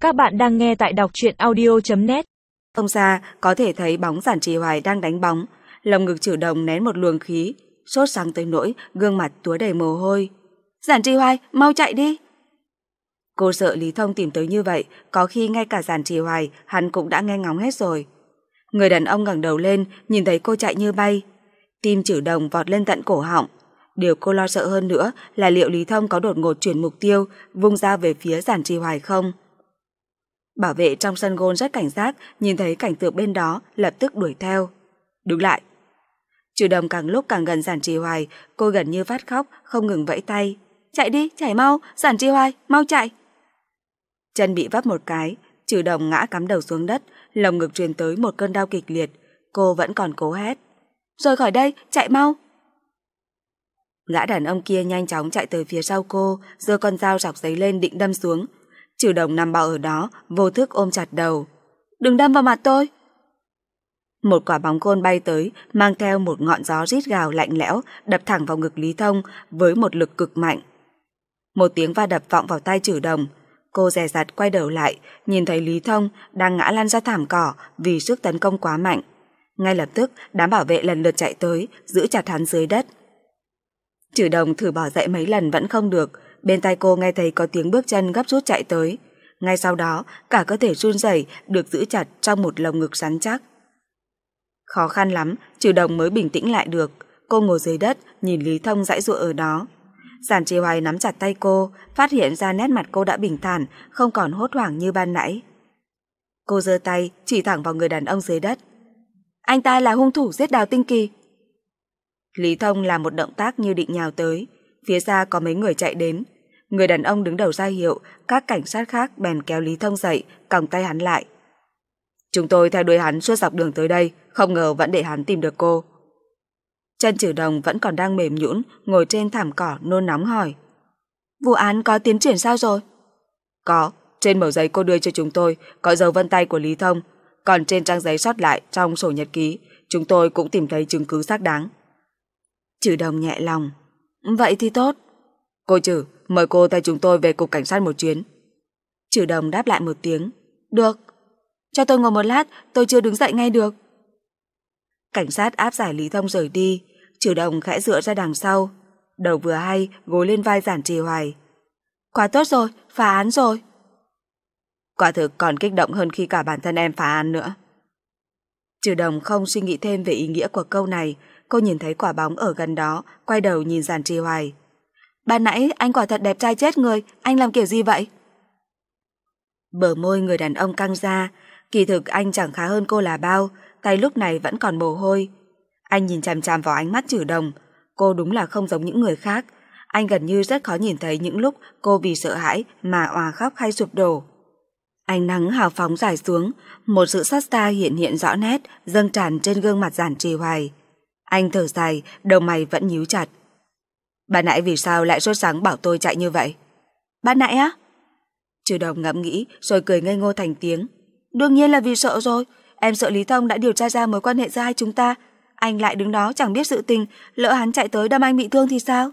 Các bạn đang nghe tại đọc truyện audio.net. Không xa, có thể thấy bóng Giản Trì Hoài đang đánh bóng. Lồng ngực Trử Đồng nén một luồng khí, sốt sắng tới nỗi gương mặt túa đầy mồ hôi. Giản Trì Hoài, mau chạy đi! Cô sợ Lý Thông tìm tới như vậy, có khi ngay cả Giản Trì Hoài hắn cũng đã nghe ngóng hết rồi. Người đàn ông ngẩng đầu lên, nhìn thấy cô chạy như bay. Tim Trử Đồng vọt lên tận cổ họng. Điều cô lo sợ hơn nữa là liệu Lý Thông có đột ngột chuyển mục tiêu, vung dao về phía Giản Trì Hoài không? Bảo vệ trong sân gôn rất cảnh giác, nhìn thấy cảnh tượng bên đó, lập tức đuổi theo. Đứng lại! Trử Đồng càng lúc càng gần Giản Trì Hoài, cô gần như phát khóc, không ngừng vẫy tay. Chạy đi, chạy mau, Giản Trì Hoài, mau chạy! Chân bị vấp một cái, Trử Đồng ngã cắm đầu xuống đất, lồng ngực truyền tới một cơn đau kịch liệt. Cô vẫn còn cố hét. Rời khỏi đây, chạy mau! Gã đàn ông kia nhanh chóng chạy tới phía sau cô, giơ con dao rọc giấy lên định đâm xuống. Trử Đồng nằm bò ở đó, vô thức ôm chặt đầu. Đừng đâm vào mặt tôi! Một quả bóng côn bay tới, mang theo một ngọn gió rít gào lạnh lẽo, đập thẳng vào ngực Lý Thông với một lực cực mạnh. Một tiếng va đập vọng vào tai Trử Đồng. Cô dè dặt quay đầu lại, nhìn thấy Lý Thông đang ngã lăn ra thảm cỏ vì sức tấn công quá mạnh. Ngay lập tức, đám bảo vệ lần lượt chạy tới, giữ chặt hắn dưới đất. Trử Đồng thử bỏ dậy mấy lần vẫn không được, bên tai cô nghe thấy có tiếng bước chân gấp rút chạy tới. Ngay sau đó, cả cơ thể run rẩy được giữ chặt trong một lồng ngực rắn chắc. Khó khăn lắm, Trử Đồng mới bình tĩnh lại được. Cô ngồi dưới đất, nhìn Lý Thông giãy giụa ở đó. Giản Trì Hoài nắm chặt tay cô, phát hiện ra nét mặt cô đã bình thản, không còn hốt hoảng như ban nãy. Cô giơ tay, chỉ thẳng vào người đàn ông dưới đất. Anh ta là hung thủ giết Đào Tinh Kỳ. Lý Thông làm một động tác như định nhào tới. Phía xa có mấy người chạy đến. Người đàn ông đứng đầu ra hiệu, các cảnh sát khác bèn kéo Lý Thông dậy, còng tay hắn lại. Chúng tôi theo đuổi hắn suốt dọc đường tới đây, không ngờ vẫn để hắn tìm được cô. Chân Trử Đồng vẫn còn đang mềm nhũn, ngồi trên thảm cỏ nôn nóng hỏi. Vụ án có tiến triển sao rồi? Có, trên mẩu giấy cô đưa cho chúng tôi có dấu vân tay của Lý Thông, còn trên trang giấy sót lại trong sổ nhật ký, chúng tôi cũng tìm thấy chứng cứ xác đáng. Trử Đồng nhẹ lòng. Vậy thì tốt. Cô Trử, mời cô theo chúng tôi về cục cảnh sát một chuyến. Trử Đồng đáp lại một tiếng. Được. Cho tôi ngồi một lát, tôi chưa đứng dậy ngay được. Cảnh sát áp giải Lý Thông rời đi. Trử Đồng khẽ dựa ra đằng sau, đầu vừa hay gối lên vai Giản Trì Hoài. Quá tốt rồi, phá án rồi. Quả thực còn kích động hơn khi cả bản thân em phá án nữa. Trử Đồng không suy nghĩ thêm về ý nghĩa của câu này. Cô nhìn thấy quả bóng ở gần đó, quay đầu nhìn Giản Trì Hoài. Ban nãy anh quả thật đẹp trai chết người, anh làm kiểu gì vậy? Bờ môi người đàn ông căng ra. Kỳ thực anh chẳng khá hơn cô là bao, tay lúc này vẫn còn mồ hôi. Anh nhìn chằm chằm vào ánh mắt Trử Đồng. Cô đúng là không giống những người khác. Anh gần như rất khó nhìn thấy những lúc cô vì sợ hãi mà òa khóc hay sụp đổ. Ánh nắng hào phóng rải xuống, một sự xót xa hiện rõ nét, dâng tràn trên gương mặt Giản Trì Hoài. Anh thở dài, đầu mày vẫn nhíu chặt. Ban nãy vì sao lại sốt sắng bảo tôi chạy như vậy? Ban nãy á? Trử Đồng ngẫm nghĩ rồi cười ngây ngô thành tiếng. Đương nhiên là vì sợ rồi. Em sợ Lý Thông đã điều tra ra mối quan hệ giữa hai chúng ta. Anh lại đứng đó chẳng biết sự tình, lỡ hắn chạy tới đâm anh bị thương thì sao?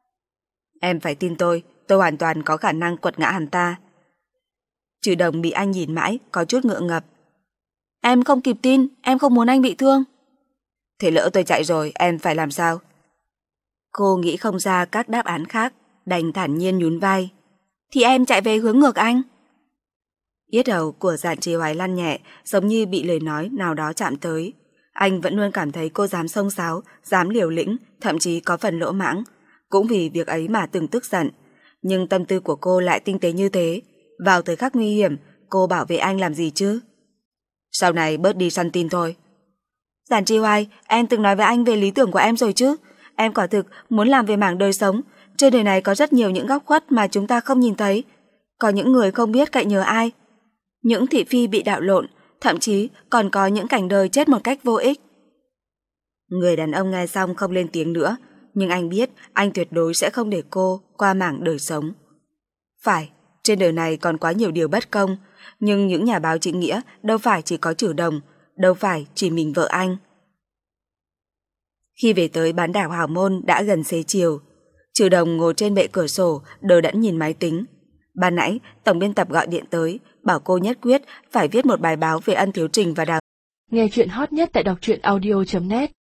Em phải tin tôi hoàn toàn có khả năng quật ngã hắn ta. Trử Đồng bị anh nhìn mãi, có chút ngượng ngập. Em không kịp tin, em không muốn anh bị thương. Thế lỡ tôi chạy rồi, em phải làm sao? Cô nghĩ không ra các đáp án khác, đành thản nhiên nhún vai. Thì em chạy về hướng ngược anh. Yết hầu của Giản Trì Hoài lăn nhẹ, giống như bị lời nói nào đó chạm tới. Anh vẫn luôn cảm thấy cô dám xông xáo, dám liều lĩnh, thậm chí có phần lỗ mãng. Cũng vì việc ấy mà từng tức giận. Nhưng tâm tư của cô lại tinh tế như thế. Vào thời khắc nguy hiểm, cô bảo vệ anh làm gì chứ? Sau này bớt đi săn tin thôi. Giản Trì Hoài, em từng nói với anh về lý tưởng của em rồi chứ? Em quả thực muốn làm về mảng đời sống. Trên đời này có rất nhiều những góc khuất mà chúng ta không nhìn thấy. Có những người không biết cậy nhờ ai. Những thị phi bị đạo lộn, thậm chí còn có những cảnh đời chết một cách vô ích. Người đàn ông nghe xong không lên tiếng nữa, nhưng anh biết anh tuyệt đối sẽ không để cô qua mảng đời sống. Phải, trên đời này còn quá nhiều điều bất công, nhưng những nhà báo chính nghĩa đâu phải chỉ có Trử Đồng, đâu phải chỉ mình vợ anh. Khi về tới bán đảo Hào Môn đã gần xế chiều. Trừ Đồng ngồi trên bệ cửa sổ, đờ đẫn nhìn máy tính. Ban nãy tổng biên tập gọi điện tới, bảo cô nhất quyết phải viết một bài báo về ân thiếu Trình và Đào. Nghe chuyện hot nhất tại đọc truyện audio.net